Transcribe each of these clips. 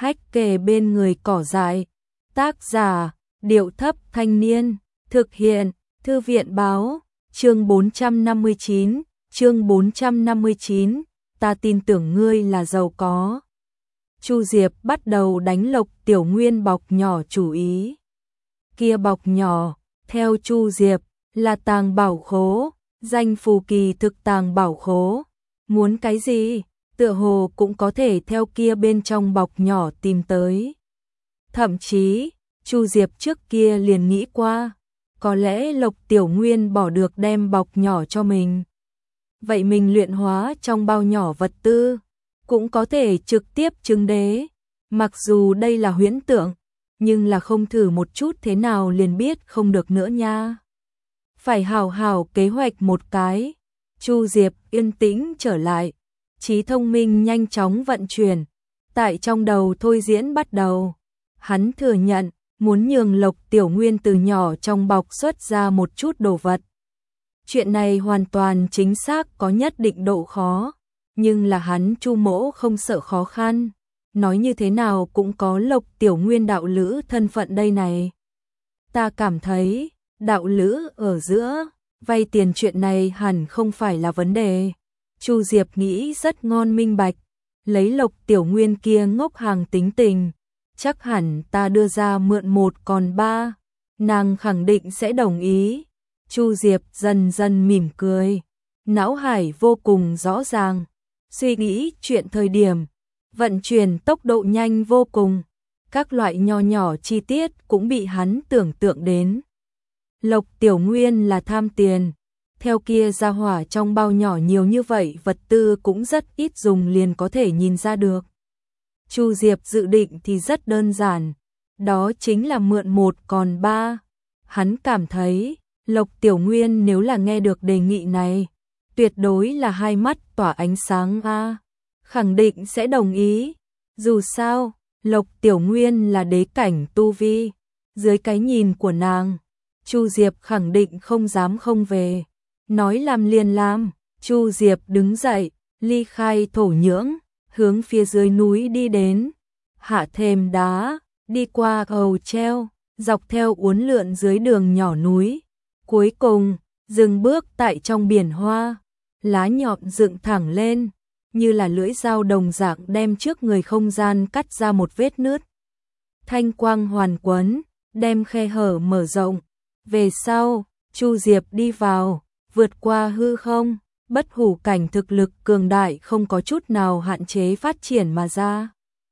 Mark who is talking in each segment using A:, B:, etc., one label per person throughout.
A: hách kề bên người cỏ dại. Tác giả, Điệu Thấp Thanh Niên. Thực hiện, Thư viện Báo. Chương 459, ta tin tưởng ngươi là giàu có. Chu Diệp bắt đầu đánh Lộc Tiểu Nguyên bọc nhỏ chủ ý. Kia bọc nhỏ, theo Chu Diệp, là tàng bảo khố, danh phù kỳ thực tàng bảo khố. Muốn cái gì, tựa hồ cũng có thể theo kia bên trong bọc nhỏ tìm tới. Thậm chí, Chu Diệp trước kia liền nghĩ qua, có lẽ Lộc Tiểu Nguyên bỏ được đem bọc nhỏ cho mình. Vậy mình luyện hóa trong bao nhỏ vật tư, cũng có thể trực tiếp chứng đế. Mặc dù đây là huyễn tượng, nhưng là không thử một chút thế nào liền biết không được nữa nha. Phải hào hào kế hoạch một cái. Chu Diệp yên tĩnh trở lại, trí thông minh nhanh chóng vận chuyển, tại trong đầu thôi diễn bắt đầu. Hắn thừa nhận, muốn nhường Lộc Tiểu Nguyên từ nhỏ trong bọc xuất ra một chút đồ vật. Chuyện này hoàn toàn chính xác có nhất định độ khó, nhưng là hắn Chu Mỗ không sợ khó khăn. Nói như thế nào cũng có Lộc Tiểu Nguyên đạo lữ thân phận đây này. Ta cảm thấy, đạo lữ ở giữa, vay tiền chuyện này hẳn không phải là vấn đề. Chu Diệp nghĩ rất ngon minh bạch, lấy Lộc Tiểu Nguyên kia ngốc hàng tính tình, chắc hẳn ta đưa ra mượn 1 còn 3, nàng khẳng định sẽ đồng ý. Chu Diệp dần dần mỉm cười, não hải vô cùng rõ ràng, suy nghĩ chuyện thời điểm, vận chuyển tốc độ nhanh vô cùng, các loại nho nhỏ chi tiết cũng bị hắn tưởng tượng đến. Lộc Tiểu Nguyên là tham tiền, theo kia ra hỏa trong bao nhỏ nhiều như vậy vật tư cũng rất ít dùng liền có thể nhìn ra được. Chu Diệp dự định thì rất đơn giản, đó chính là mượn 1 còn 3. Hắn cảm thấy, Lộc Tiểu Nguyên nếu là nghe được đề nghị này, tuyệt đối là hai mắt tỏa ánh sáng khẳng định sẽ đồng ý. Dù sao, Lộc Tiểu Nguyên là đế cảnh tu vi, dưới cái nhìn của nàng, Chu Diệp khẳng định không dám không về. Nói làm liền làm, Chu Diệp đứng dậy, ly khai thổ nhưỡng, hướng phía dưới núi đi đến. Hạ thềm đá, đi qua cầu treo, dọc theo uốn lượn dưới đường nhỏ núi. Cuối cùng, dừng bước tại trong biển hoa, lá nhọn dựng thẳng lên, như là lưỡi dao đồng dạng đem trước người không gian cắt ra một vết nứt. Thanh quang hoàn quấn, đem khe hở mở rộng. Về sau, Chu Diệp đi vào, vượt qua hư không, bất hủ cảnh thực lực cường đại không có chút nào hạn chế phát triển mà ra.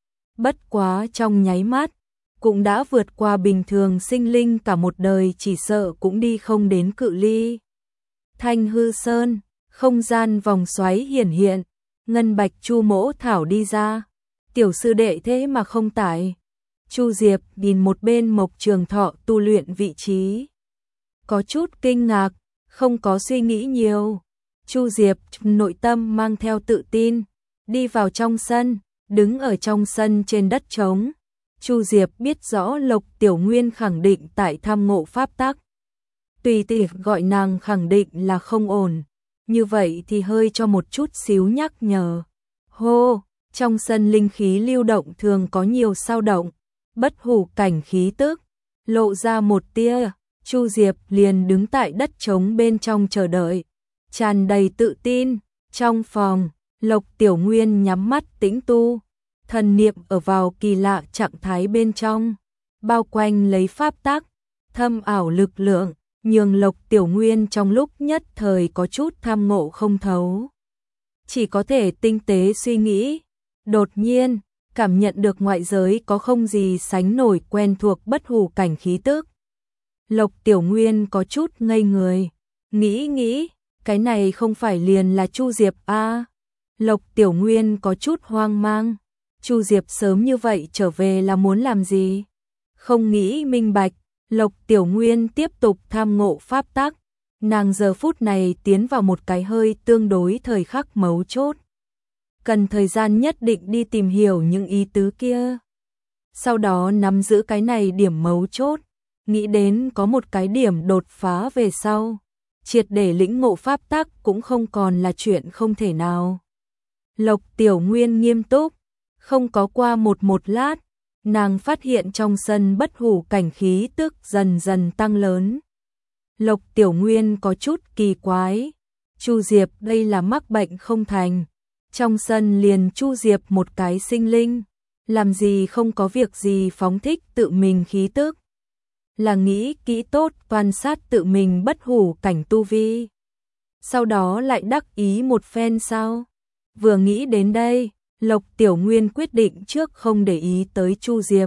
A: Bất quá trong nháy mắt, cũng đã vượt qua bình thường sinh linh cả một đời chỉ sợ cũng đi không đến cự ly. Thanh hư sơn, không gian vòng xoáy hiển hiện, ngân bạch Chu Mỗ thảo đi ra. Tiểu sư đệ thế mà không tải. Chu Diệp nhìn một bên Mộc Trường Thọ tu luyện vị trí, có chút kinh ngạc, không có suy nghĩ nhiều. Chu Diệp nội tâm mang theo tự tin, đi vào trong sân, đứng ở trong sân trên đất trống. Chu Diệp biết rõ Lộc Tiểu Nguyên khẳng định tại tham ngộ pháp tắc. Tùy tiệc gọi nàng khẳng định là không ổn, như vậy thì hơi cho một chút xíu nhắc nhở. Hô, trong sân linh khí lưu động thường có nhiều dao động, bất hủ cảnh khí tức lộ ra một tia. Chu Diệp liền đứng tại đất trống bên trong chờ đợi, tràn đầy tự tin. Trong phòng, Lộc Tiểu Nguyên nhắm mắt tĩnh tu, thần niệm ở vào kỳ lạ trạng thái bên trong, bao quanh lấy pháp tắc, thâm ảo lực lượng, nhường Lộc Tiểu Nguyên trong lúc nhất thời có chút tham ngộ không thấu, chỉ có thể tinh tế suy nghĩ. Đột nhiên, cảm nhận được ngoại giới có không gì sánh nổi quen thuộc bất hủ cảnh khí tức. Lộc Tiểu Nguyên có chút ngây người, nghĩ, cái này không phải liền là Chu Diệp Lộc Tiểu Nguyên có chút hoang mang, Chu Diệp sớm như vậy trở về là muốn làm gì? Không nghĩ minh bạch, Lộc Tiểu Nguyên tiếp tục tham ngộ pháp tắc, nàng giờ phút này tiến vào một cái hơi tương đối thời khắc mấu chốt. Cần thời gian nhất định đi tìm hiểu những ý tứ kia. Sau đó nắm giữ cái này điểm mấu chốt, nghĩ đến có một cái điểm đột phá về sau, triệt để lĩnh ngộ pháp tắc cũng không còn là chuyện không thể nào. Lộc Tiểu Nguyên nghiêm túc, Không có qua một lát, nàng phát hiện trong sân bất hủ cảnh khí tức dần dần tăng lớn. Lộc Tiểu Nguyên có chút kỳ quái, Chu Diệp đây là mắc bệnh không thành, trong sân liền Chu Diệp một cái sinh linh, làm gì không có việc gì phóng thích tự mình khí tức. Là nghĩ kỹ tốt quan sát tự mình bất hủ cảnh tu vi. Sau đó lại đắc ý một phen sao? Vừa nghĩ đến đây, Lộc Tiểu Nguyên quyết định trước không để ý tới Chu Diệp.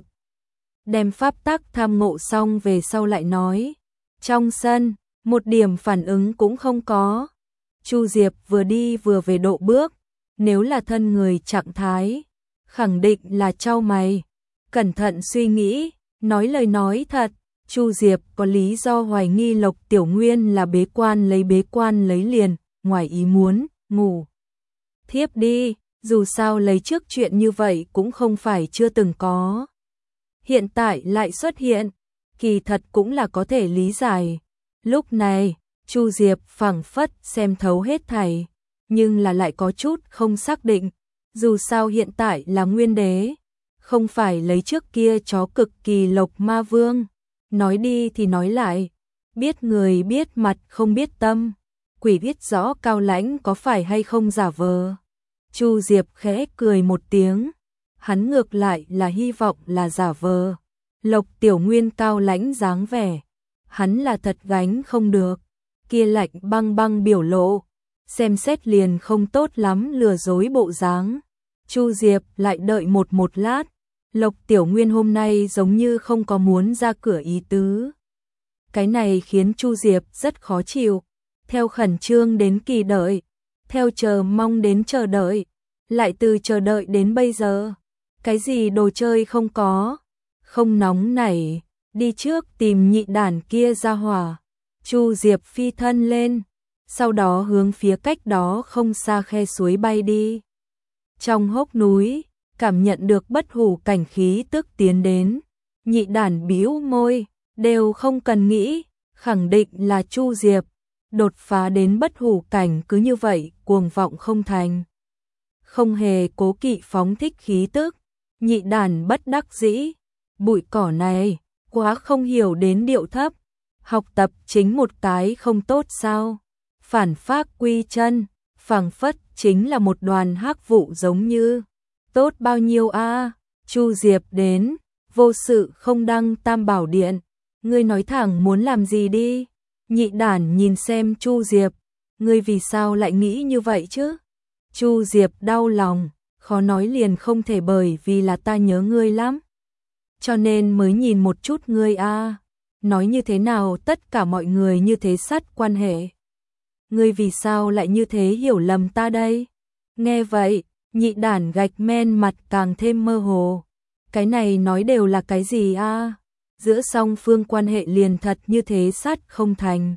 A: Đem pháp tắc tham ngộ xong về sau lại nói. Trong sân, một điểm phản ứng cũng không có. Chu Diệp vừa đi vừa về độ bước, nếu là thân người trạng thái, khẳng định là chau mày. Cẩn thận suy nghĩ, nói lời nói thật, Chu Diệp có lý do hoài nghi Lộc Tiểu Nguyên là bế quan lấy liền, ngoài ý muốn, ngủ. Thiếp đi, dù sao lấy trước chuyện như vậy cũng không phải chưa từng có. Hiện tại lại xuất hiện, kỳ thật cũng là có thể lý giải. Lúc này, Chu Diệp phảng phất xem thấu hết thảy, nhưng là lại có chút không xác định. Dù sao hiện tại là nguyên đế, không phải lấy trước kia chó cực kỳ Lộc Ma Vương. Nói đi thì nói lại, biết người biết mặt không biết tâm, quỷ biết rõ Cao Lãnh có phải hay không giả vờ. Chu Diệp khẽ cười một tiếng, hắn ngược lại là hy vọng là giả vờ. Lộc Tiểu Nguyên Cao Lãnh dáng vẻ, hắn là thật gánh không được, kia lạnh băng băng biểu lộ, xem xét liền không tốt lắm lừa dối bộ dáng. Chu Diệp lại đợi một lát, Lộc Tiểu Nguyên hôm nay giống như không có muốn ra cửa ý tứ. Cái này khiến Chu Diệp rất khó chịu, theo khẩn trương đến kỳ đợi, theo chờ mong đến chờ đợi, lại từ chờ đợi đến bây giờ. Cái gì đồ chơi không có, không nóng nảy, đi trước tìm nhị đản kia ra hỏa. Chu Diệp phi thân lên, sau đó hướng phía cách đó không xa khe suối bay đi. Trong hốc núi, cảm nhận được bất hủ cảnh khí tức tiến đến, nhị đản bĩu môi, đều không cần nghĩ, khẳng định là Chu Diệp, đột phá đến bất hủ cảnh cứ như vậy, cuồng vọng không thành. Không hề cố kỵ phóng thích khí tức, nhị đản bất đắc dĩ, bụi cỏ này, quá không hiểu đến điệu thấp, học tập chính một cái không tốt sao, phản phác quy chân, phảng phất chính là một đoàn hắc vụ giống như. Tốt bao nhiêu a? Chu Diệp đến, vô sự không đăng Tam Bảo Điện, ngươi nói thẳng muốn làm gì đi. Nhị đản nhìn xem Chu Diệp, ngươi vì sao lại nghĩ như vậy chứ? Chu Diệp đau lòng, khó nói liền không thể bởi vì là ta nhớ ngươi lắm, cho nên mới nhìn một chút ngươi a. Nói như thế nào tất cả mọi người như thế sát quan hệ. Ngươi vì sao lại như thế hiểu lầm ta đây? Nghe vậy, nhị đản gạch men mặt càng thêm mơ hồ. Cái này nói đều là cái gì a? Giữa song phương quan hệ liền thật như thế sát không thành.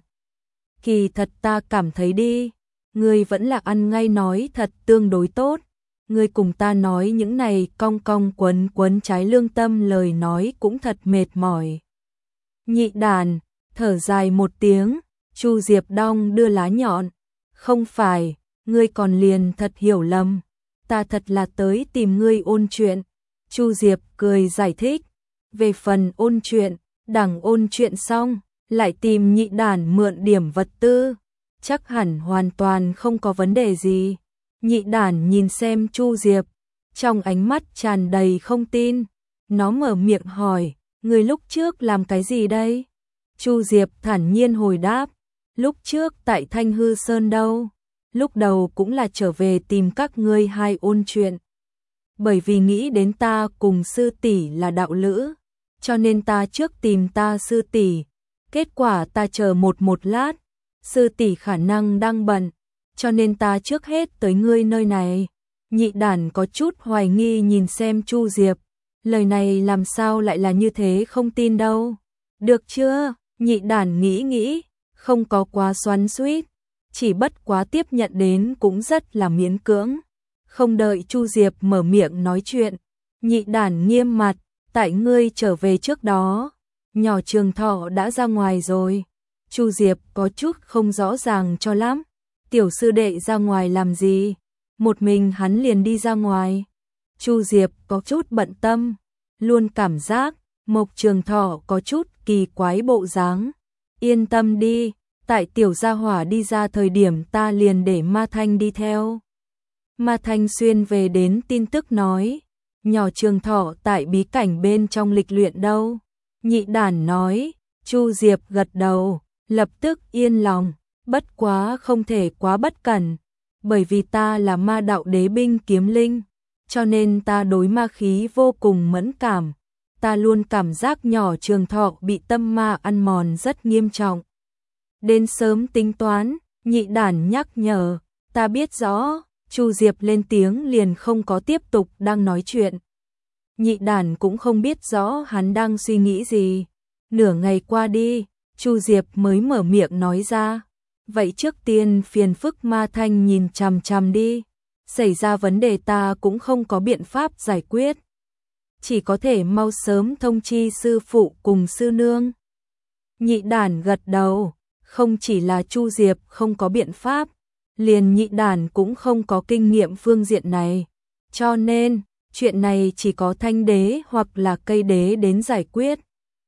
A: Kỳ thật ta cảm thấy đi, ngươi vẫn là ăn ngay nói thật tương đối tốt. Ngươi cùng ta nói những này cong cong quấn quấn trái lương tâm lời nói cũng thật mệt mỏi. Nhị đàn, thở dài một tiếng, Chu Diệp đong đưa lá nhọn. Không phải, ngươi còn liền thật hiểu lầm. Ta thật là tới tìm ngươi ôn chuyện. Chu Diệp cười giải thích. Về phần ôn chuyện, đằng ôn chuyện xong, lại tìm nhị đàn mượn điểm vật tư. Chắc hẳn hoàn toàn không có vấn đề gì. Nhị đàn nhìn xem Chu Diệp, trong ánh mắt tràn đầy không tin. Nó mở miệng hỏi, người lúc trước làm cái gì đây? Chu Diệp thản nhiên hồi đáp, lúc trước tại Thanh Hư Sơn đâu, lúc đầu cũng là trở về tìm các ngươi hai ôn chuyện. Bởi vì nghĩ đến ta cùng sư tỷ là đạo lữ, cho nên ta trước tìm ta sư tỷ. Kết quả ta chờ một lát, sư tỷ khả năng đang bận, cho nên ta trước hết tới ngươi nơi này. Nhị đàn có chút hoài nghi nhìn xem Chu Diệp, lời này làm sao lại là như thế không tin đâu. Được chưa? Nhị đàn nghĩ, không có quá xoắn xuýt, chỉ bất quá tiếp nhận đến cũng rất là miễn cưỡng. Không đợi Chu Diệp mở miệng nói chuyện, nhị đàn nghiêm mặt, tại ngươi trở về trước đó, nhỏ Trường Thọ đã ra ngoài rồi. Chu Diệp có chút không rõ ràng cho lắm, tiểu sư đệ ra ngoài làm gì? Một mình hắn liền đi ra ngoài. Chu Diệp có chút bận tâm, luôn cảm giác Mộc Trường Thọ có chút kỳ quái bộ dáng. Yên tâm đi, tại tiểu gia hỏa đi ra thời điểm ta liền để Ma Thanh đi theo. Ma Thanh xuyên về đến tin tức nói, nhỏ Trường Thọ tại bí cảnh bên trong lịch luyện đâu. Nhị đản nói, Chu Diệp gật đầu, lập tức yên lòng, bất quá không thể quá bất cẩn, bởi vì ta là ma đạo đế binh kiếm linh, cho nên ta đối ma khí vô cùng mẫn cảm. Ta luôn cảm giác nhỏ Trường Thọ bị tâm ma ăn mòn rất nghiêm trọng. Đến sớm tính toán, nhị đản nhắc nhở, ta biết rõ. Chu Diệp lên tiếng liền không có tiếp tục đang nói chuyện. Nhị đản cũng không biết rõ hắn đang suy nghĩ gì. Nửa ngày qua đi, Chu Diệp mới mở miệng nói ra, vậy trước tiên phiền phức Ma Thanh nhìn chằm chằm đi, xảy ra vấn đề ta cũng không có biện pháp giải quyết, chỉ có thể mau sớm thông chi sư phụ cùng sư nương. Nhị đản gật đầu, không chỉ là Chu Diệp không có biện pháp, liền nhị đản cũng không có kinh nghiệm phương diện này, cho nên chuyện này chỉ có Thanh đế hoặc là Cây đế đến giải quyết.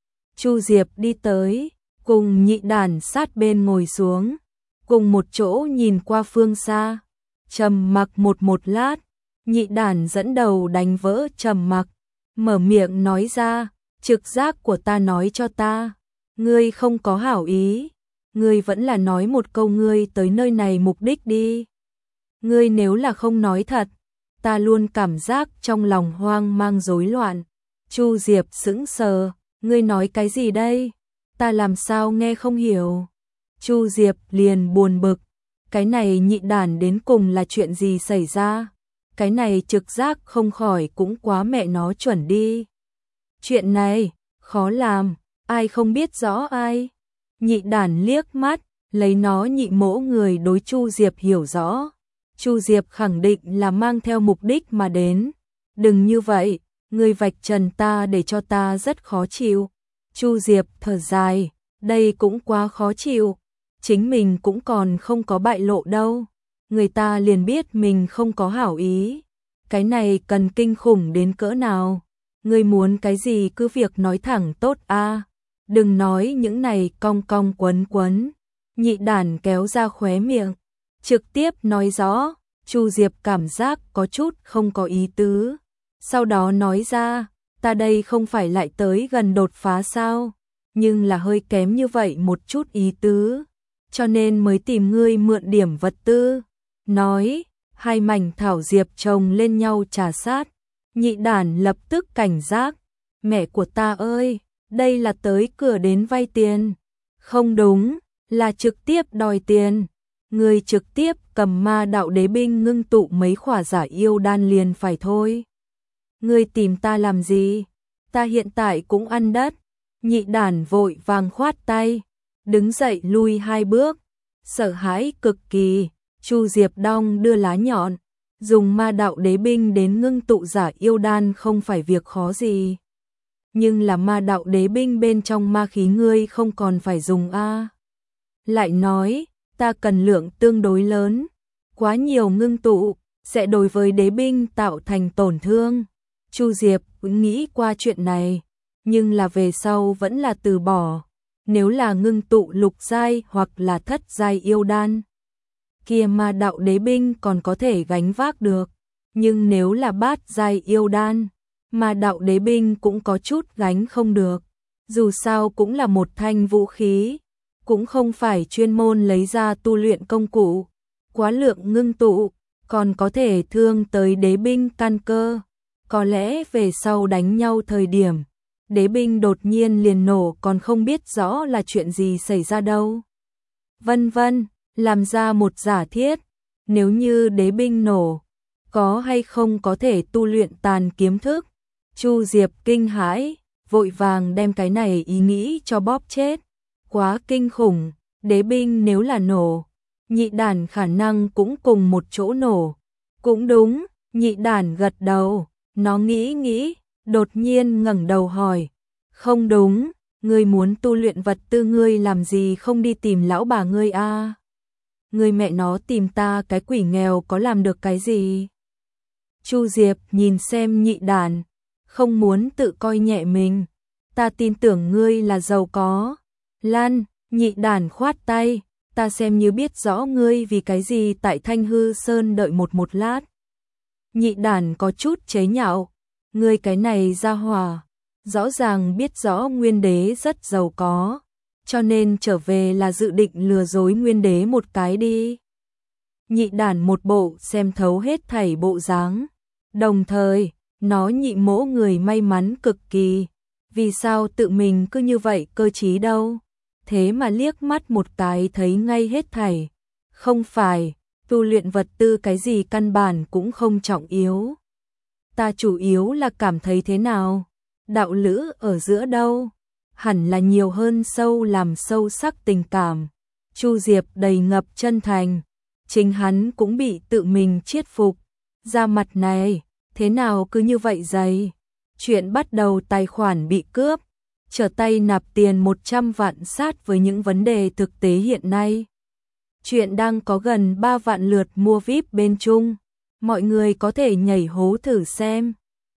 A: Chu Diệp đi tới, cùng nhị đản sát bên ngồi xuống, cùng một chỗ nhìn qua phương xa, trầm mặc một lát, nhị đản dẫn đầu đánh vỡ trầm mặc, mở miệng nói ra, trực giác của ta nói cho ta, ngươi không có hảo ý, ngươi vẫn là nói một câu ngươi tới nơi này mục đích đi. Ngươi nếu là không nói thật, ta luôn cảm giác trong lòng hoang mang rối loạn. Chu Diệp sững sờ, ngươi nói cái gì đây? Ta làm sao nghe không hiểu? Chu Diệp liền buồn bực, cái này nhị đản đến cùng là chuyện gì xảy ra? Cái này trực giác không khỏi cũng quá mẹ nó chuẩn đi. Chuyện này, khó làm, ai không biết rõ ai. Nhị đản liếc mắt, lấy nó nhị mỗ người đối Chu Diệp hiểu rõ. Chu Diệp khẳng định là mang theo mục đích mà đến. Đừng như vậy, ngươi vạch trần ta để cho ta rất khó chịu. Chu Diệp thở dài, đây cũng quá khó chịu. Chính mình cũng còn không có bại lộ đâu. Người ta liền biết mình không có hảo ý. Cái này cần kinh khủng đến cỡ nào. Ngươi muốn cái gì cứ việc nói thẳng tốt a. Đừng nói những này cong cong quấn quấn. Nhị đản kéo ra khóe miệng, trực tiếp nói rõ. Chu Diệp cảm giác có chút không có ý tứ. Sau đó nói ra, ta đây không phải lại tới gần đột phá sao, nhưng là hơi kém như vậy một chút ý tứ, cho nên mới tìm ngươi mượn điểm vật tư. Nói, hai mảnh thảo diệp chồng lên nhau trà sát. Nhị đản lập tức cảnh giác, mẹ của ta ơi, đây là tới cửa đến vay tiền. Không đúng, là trực tiếp đòi tiền. Người trực tiếp cầm ma đạo đế binh ngưng tụ mấy khỏa giả yêu đan liền phải thôi. Ngươi tìm ta làm gì? Ta hiện tại cũng ăn đất. Nhị đản vội vàng khoát tay, đứng dậy lui hai bước, sợ hãi cực kỳ. Chu Diệp đong đưa lá nhọn, dùng ma đạo đế binh đến ngưng tụ giả yêu đan không phải việc khó gì. Nhưng là ma đạo đế binh bên trong ma khí ngươi không còn phải dùng a. Lại nói, ta cần lượng tương đối lớn, quá nhiều ngưng tụ sẽ đối với đế binh tạo thành tổn thương. Chu Diệp cũng nghĩ qua chuyện này, nhưng là về sau vẫn là từ bỏ. Nếu là ngưng tụ lục giai hoặc là thất giai yêu đan, kia ma đạo đế binh còn có thể gánh vác được, nhưng nếu là bát giai yêu đan, ma đạo đế binh cũng có chút gánh không được. Dù sao cũng là một thanh vũ khí, cũng không phải chuyên môn lấy ra tu luyện công cụ, quá lượng ngưng tụ còn có thể thương tới đế binh căn cơ. Có lẽ về sau đánh nhau thời điểm, đế binh đột nhiên liền nổ còn không biết rõ là chuyện gì xảy ra đâu. Vân vân, làm ra một giả thiết, nếu như đế binh nổ, có hay không có thể tu luyện tàn kiếm thức. Chu Diệp kinh hãi, vội vàng đem cái này ý nghĩ cho bóp chết. Quá kinh khủng, đế binh nếu là nổ, nhị đản khả năng cũng cùng một chỗ nổ. Cũng đúng, nhị đản gật đầu, nó nghĩ, đột nhiên ngẩng đầu hỏi, không đúng, ngươi muốn tu luyện vật tư ngươi làm gì không đi tìm lão bà ngươi a? Ngươi mẹ nó tìm ta cái quỷ nghèo có làm được cái gì? Chu Diệp nhìn xem Nhị Đản, không muốn tự coi nhẹ mình. Ta tin tưởng ngươi là giàu có. Lan, Nhị Đản khoát tay, ta xem như biết rõ ngươi vì cái gì tại Thanh Hư Sơn đợi một lát. Nhị Đản có chút chế nhạo, ngươi cái này ra hỏa, rõ ràng biết rõ Nguyên Đế rất giàu có, cho nên trở về là dự định lừa dối Nguyên Đế một cái đi. Nhị Đản một bộ xem thấu hết thảy bộ dáng, đồng thời, nó Nhị Mỗ người may mắn cực kỳ, vì sao tự mình cứ như vậy cơ trí đâu, thế mà liếc mắt một cái thấy ngay hết thảy, không phải, tu luyện vật tư cái gì căn bản cũng không trọng yếu. Ta chủ yếu là cảm thấy thế nào, đạo lữ ở giữa đâu, hẳn là nhiều hơn sâu làm sâu sắc tình cảm. Chu Diệp đầy ngập chân thành, chính hắn cũng bị tự mình chiết phục, ra mặt này, thế nào cứ như vậy dày. Chuyện bắt đầu tài khoản bị cướp, trở tay nạp tiền 100 vạn sát với những vấn đề thực tế hiện nay. Chuyện đang có gần 3 vạn lượt mua VIP bên Trung, mọi người có thể nhảy hố thử xem.